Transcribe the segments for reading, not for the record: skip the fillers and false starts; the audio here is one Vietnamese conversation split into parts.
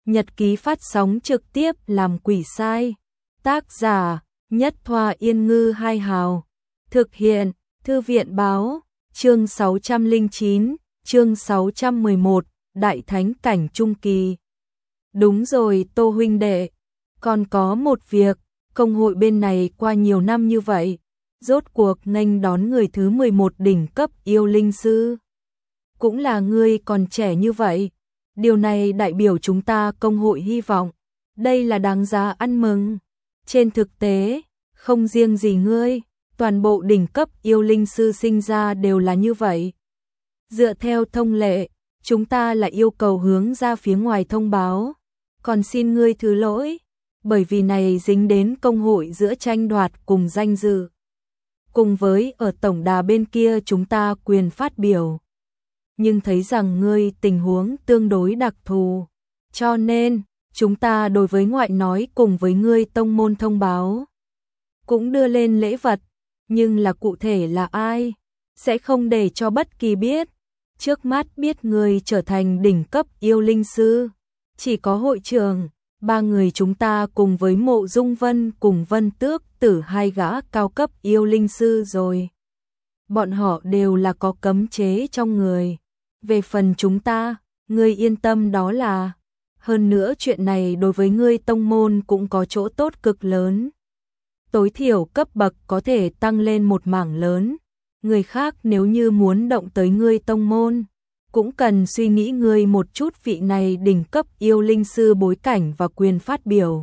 Nhật ký phát sóng trực tiếp làm quỷ sai. Tác giả Nhất Thoa Yên Ngư Hai Hào. Thực hiện Thư viện Báo. Chương 609, chương 611, Đại Thánh Cảnh Trung Kỳ. Đúng rồi Tô huynh đệ, còn có một việc, công hội bên này qua nhiều năm như vậy, rốt cuộc nghênh đón người thứ 11 đỉnh cấp yêu linh sư. Cũng là ngươi còn trẻ như vậy, điều này đại biểu chúng ta công hội hy vọng, đây là đáng giá ăn mừng. Trên thực tế, không riêng gì ngươi, toàn bộ đỉnh cấp yêu linh sư sinh ra đều là như vậy. Dựa theo thông lệ, chúng ta là yêu cầu hướng ra phía ngoài thông báo, còn xin ngươi thứ lỗi, bởi vì này dính đến công hội giữa tranh đoạt cùng danh dự. Cùng với ở tổng đà bên kia chúng ta quyền phát biểu. Nhưng thấy rằng ngươi tình huống tương đối đặc thù, cho nên chúng ta đối với ngoại nói cùng với ngươi tông môn thông báo. Cũng đưa lên lễ vật, nhưng là cụ thể là ai, sẽ không để cho bất kỳ biết. Trước mắt biết ngươi trở thành đỉnh cấp yêu linh sư, chỉ có hội trưởng, ba người chúng ta cùng với Mộ Dung Vân cùng Vân Tước Tử hai gã cao cấp yêu linh sư rồi. Bọn họ đều là có cấm chế trong người. Về phần chúng ta, ngươi yên tâm đó là. Hơn nữa chuyện này đối với ngươi tông môn cũng có chỗ tốt cực lớn. Tối thiểu cấp bậc có thể tăng lên một mảng lớn. Người khác nếu như muốn động tới ngươi tông môn, cũng cần suy nghĩ ngươi một chút vị này đỉnh cấp yêu linh sư bối cảnh và quyền phát biểu.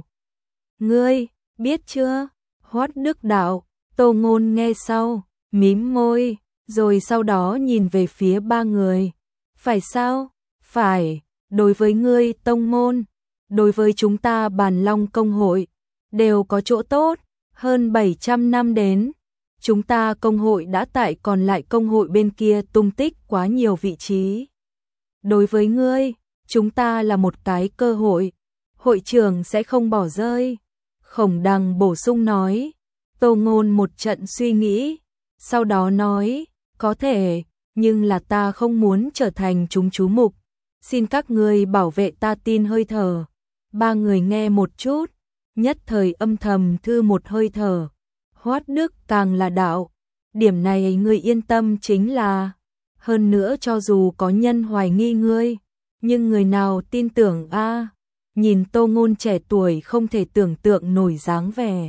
Ngươi, biết chưa? Hoát Đức Đạo, Tô Ngôn nghe sau, mím môi, rồi sau đó nhìn về phía ba người. Phải sao? Phải, đối với ngươi tông môn, đối với chúng ta Bàn Long công hội, đều có chỗ tốt, hơn 700 năm đến. Chúng ta công hội đã tại còn lại công hội bên kia tung tích quá nhiều vị trí. Đối với ngươi, chúng ta là một cái cơ hội, hội trưởng sẽ không bỏ rơi. Khổng Đằng bổ sung nói. Tô Ngôn một trận suy nghĩ, sau đó nói, có thể, nhưng là ta không muốn trở thành chúng chú mục. Xin các ngươi bảo vệ ta tin hơi thở. Ba người nghe một chút, nhất thời âm thầm thư một hơi thở. Hoát Đức càng là đạo, điểm này ngươi yên tâm chính là. Hơn nữa cho dù có nhân hoài nghi ngươi, nhưng người nào tin tưởng a? Nhìn Tô Ngôn trẻ tuổi không thể tưởng tượng nổi dáng vẻ.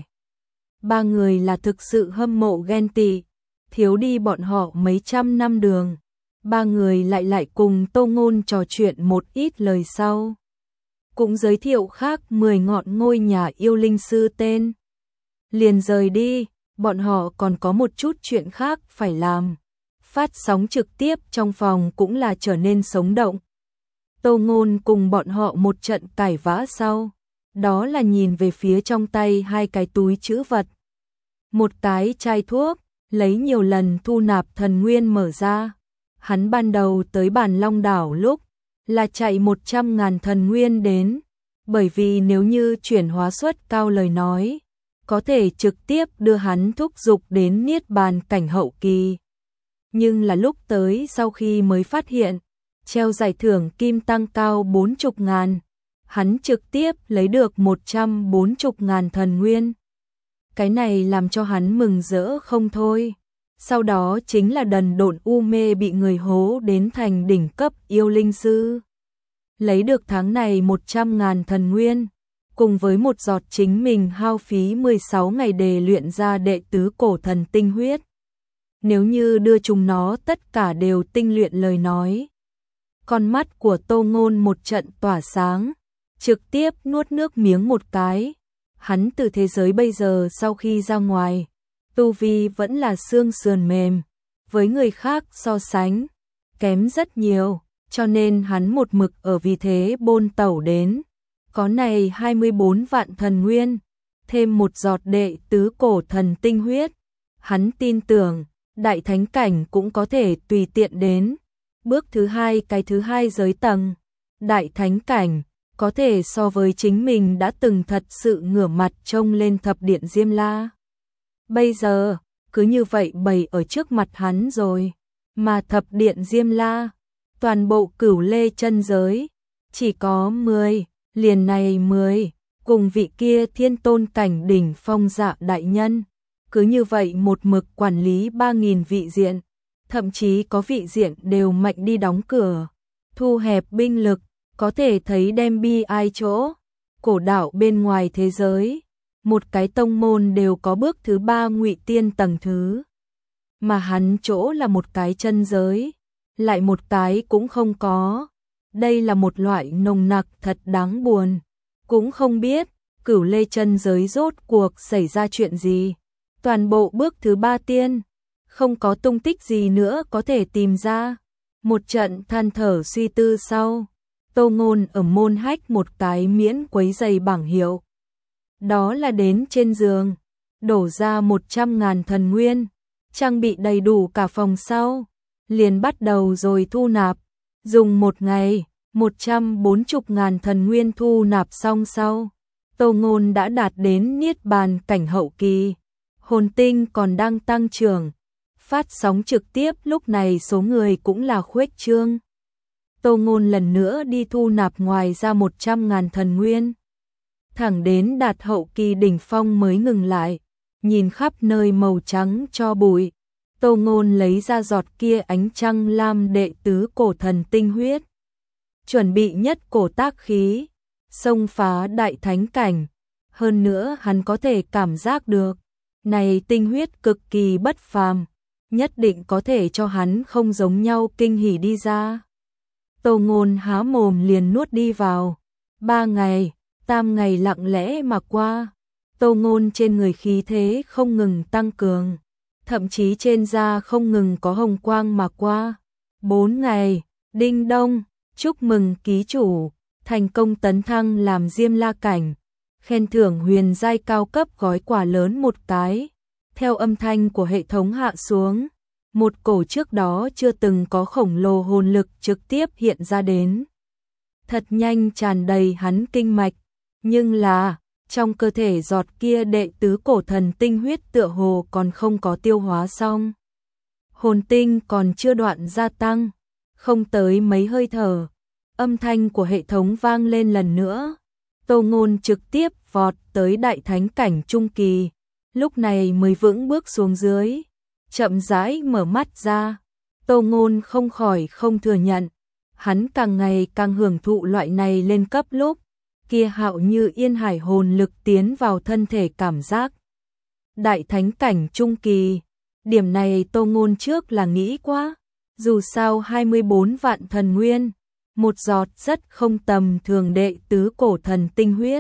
Ba người là thực sự hâm mộ ghen tị, thiếu đi bọn họ mấy trăm năm đường. Ba người lại cùng Tô Ngôn trò chuyện một ít lời sau. Cũng giới thiệu khác 10 ngọn ngôi nhà yêu linh sư tên. Liền rời đi, bọn họ còn có một chút chuyện khác phải làm. Phát sóng trực tiếp trong phòng cũng là trở nên sống động. Tô Ngôn cùng bọn họ một trận cãi vã sau, đó là nhìn về phía trong tay hai cái túi trữ vật. Một cái chai thuốc, lấy nhiều lần thu nạp thần nguyên mở ra. Hắn ban đầu tới Bàn Long đảo lúc là chạy 100.000 thần nguyên đến, bởi vì nếu như chuyển hóa suất cao lời nói, có thể trực tiếp đưa hắn thúc dục đến niết bàn cảnh hậu kỳ. Nhưng là lúc tới sau khi mới phát hiện, treo giải thưởng kim tăng cao 40.000, hắn trực tiếp lấy được 140.000 thần nguyên. Cái này làm cho hắn mừng rỡ không thôi. Sau đó chính là đần độn u mê bị người hố đến thành đỉnh cấp yêu linh sư. Lấy được tháng này 100.000 thần nguyên, cùng với một giọt chính mình hao phí 16 ngày để luyện ra đệ tứ cổ thần tinh huyết. Nếu như đưa chúng nó tất cả đều tinh luyện lời nói. Con mắt của Tô Ngôn một trận tỏa sáng, trực tiếp nuốt nước miếng một cái. Hắn từ thế giới bây giờ sau khi ra ngoài, tu vi vẫn là xương sườn mềm, với người khác so sánh, kém rất nhiều, cho nên hắn một mực ở vì thế bôn tẩu đến. Có này 24 vạn thần nguyên, thêm một giọt đệ tứ cổ thần tinh huyết. Hắn tin tưởng, đại thánh cảnh cũng có thể tùy tiện đến. Bước thứ hai, cái thứ hai giới tầng, đại thánh cảnh, có thể so với chính mình đã từng thật sự ngửa mặt trông lên thập điện Diêm La. Bây giờ, cứ như vậy bày ở trước mặt hắn rồi, mà thập điện Diêm La, toàn bộ Cửu Lê chân giới, chỉ có 10, liền này mới cùng vị kia thiên tôn cảnh đỉnh phong Dạ đại nhân, cứ như vậy một mực quản lý 3.000 vị diện, thậm chí có vị diện đều mạnh đi đóng cửa, thu hẹp binh lực, có thể thấy đem bi ai chỗ. Cổ đạo bên ngoài thế giới, một cái tông môn đều có bước thứ 3 ngụy tiên tầng thứ, mà hắn chỗ là một cái chân giới, lại một cái cũng không có. Đây là một loại nồng nặc thật đáng buồn, cũng không biết Cửu Lê chân giới rốt cuộc xảy ra chuyện gì. Toàn bộ bước thứ 3 tiên, không có tung tích gì nữa có thể tìm ra. Một trận than thở suy tư sau, Tô Ngôn ở môn hách một cái miễn quấy giày bảng hiệu. Đó là đến trên giường, đổ ra 100.000 thần nguyên, trang bị đầy đủ cả phòng sau, liền bắt đầu rồi thu nạp. Dùng một ngày, 140.000 thần nguyên thu nạp xong sau, Tô Ngôn đã đạt đến niết bàn cảnh hậu kỳ. Hồn tinh còn đang tăng trưởng, phát sóng trực tiếp lúc này số người cũng là khuếch trương. Tô Ngôn lần nữa đi thu nạp ngoài ra 100.000 thần nguyên, thẳng đến đạt hậu kỳ đỉnh phong mới ngừng lại, nhìn khắp nơi màu trắng cho bụi. Tô Ngôn lấy ra giọt kia ánh trăng lam đệ tứ cổ thần tinh huyết, chuẩn bị nhất cổ tác khí, xông phá đại thánh cảnh. Hơn nữa hắn có thể cảm giác được, này tinh huyết cực kỳ bất phàm, nhất định có thể cho hắn không giống nhau kinh hỉ đi ra. Tô Ngôn há mồm liền nuốt đi vào. 3 ngày, tam ngày lặng lẽ mà qua, Tô Ngôn trên người khí thế không ngừng tăng cường, thậm chí trên da không ngừng có hồng quang mà qua. 4 ngày, đinh đông, chúc mừng ký chủ, thành công tấn thăng làm Diêm La cảnh, khen thưởng huyền giai cao cấp gói quà lớn một cái. Theo âm thanh của hệ thống hạ xuống, một cổ trước đó chưa từng có khổng lồ hồn lực trực tiếp hiện ra đến. Thật nhanh tràn đầy hắn kinh mạch, nhưng là, trong cơ thể giọt kia đệ tứ cổ thần tinh huyết tựa hồ còn không có tiêu hóa xong. Hồn tinh còn chưa đoạn gia tăng, không tới mấy hơi thở, âm thanh của hệ thống vang lên lần nữa. Tô Ngôn trực tiếp vọt tới đại thánh cảnh trung kỳ, lúc này mới vững bước xuống dưới, chậm rãi mở mắt ra. Tô Ngôn không khỏi không thừa nhận, hắn càng ngày càng hưởng thụ loại này lên cấp lúc kia hạo như yên hải hồn lực tiến vào thân thể cảm giác. Đại thánh cảnh trung kỳ, điểm này Tô Ngôn trước là nghĩ quá, dù sao 24 vạn thần nguyên, một giọt rất không tầm thường đệ tứ cổ thần tinh huyết,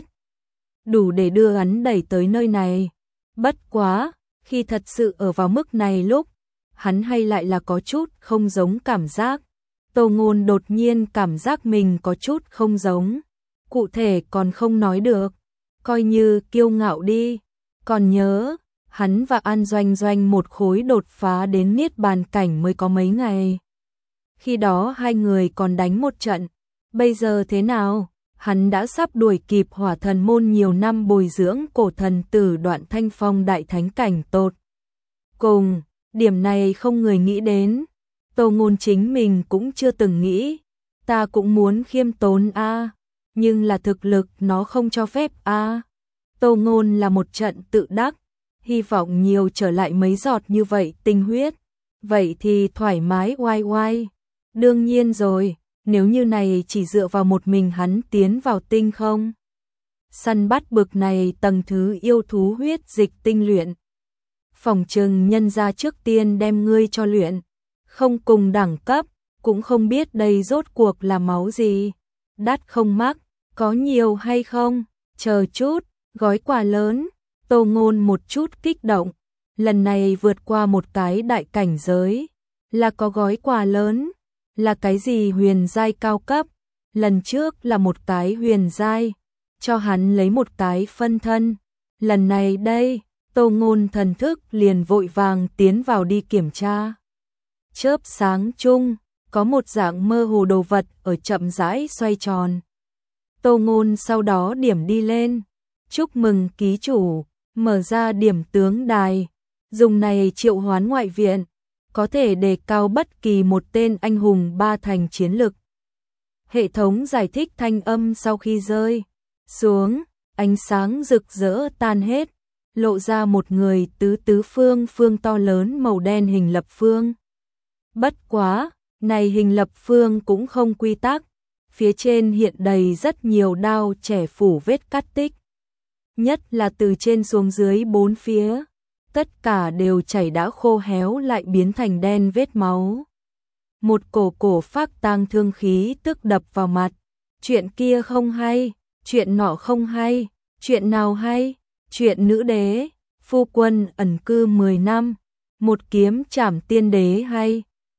đủ để đưa hắn đẩy tới nơi này. Bất quá, khi thật sự ở vào mức này lúc, hắn hay lại là có chút không giống cảm giác. Tô Ngôn đột nhiên cảm giác mình có chút không giống, cụ thể còn không nói được, coi như kiêu ngạo đi. Còn nhớ, hắn và An Doanh Doanh một khối đột phá đến niết bàn cảnh mới có mấy ngày. Khi đó hai người còn đánh một trận, bây giờ thế nào? Hắn đã sắp đuổi kịp Hỏa Thần môn nhiều năm bồi dưỡng cổ thần tử Đoạn Thanh Phong đại thánh cảnh tột cùng, điểm này không người nghĩ đến. Tô Ngôn chính mình cũng chưa từng nghĩ, ta cũng muốn khiêm tốn a, nhưng là thực lực nó không cho phép a. Tô Ngôn là một trận tự đắc, hy vọng nhiều trở lại mấy giọt như vậy tinh huyết, vậy thì thoải mái oai oai. Đương nhiên rồi, nếu như này chỉ dựa vào một mình hắn tiến vào tinh không săn bắt bực này tầng thứ yêu thú huyết dịch tinh luyện, phòng trừng nhân ra trước tiên đem ngươi cho luyện, không cùng đẳng cấp, cũng không biết đây rốt cuộc là máu gì, đắt không mắc, có nhiều hay không, chờ chút, gói quà lớn. Tô Ngôn một chút kích động, lần này vượt qua một cái đại cảnh giới, là có gói quà lớn. Là cái gì huyền giai cao cấp, lần trước là một cái huyền giai, cho hắn lấy một cái phân thân. Lần này đây, Tô Ngôn thần thức liền vội vàng tiến vào đi kiểm tra. Chớp sáng chung, có một dạng mơ hồ đồ vật ở chậm rãi xoay tròn. Tô Ngôn sau đó điểm đi lên, chúc mừng ký chủ, mở ra điểm tướng đài, dùng này triệu hoán ngoại viện, có thể đề cao bất kỳ một tên anh hùng 3 thành chiến lực. Hệ thống giải thích thanh âm sau khi rơi xuống, ánh sáng rực rỡ tan hết, lộ ra một người tứ phương phương to lớn màu đen hình lập phương. Bất quá, này hình lập phương cũng không quy tắc, phía trên hiện đầy rất nhiều đao chẻ phủ vết cắt tích. Nhất là từ trên xuống dưới bốn phía, tất cả đều chảy đã khô héo lại biến thành đen vết máu. Một cổ phác tang thương khí tức đập vào mặt, chuyện kia không hay, chuyện nọ không hay, chuyện nào hay, chuyện nữ đế, phu quân ẩn cư 10 năm, một kiếm trảm tiên đế hay.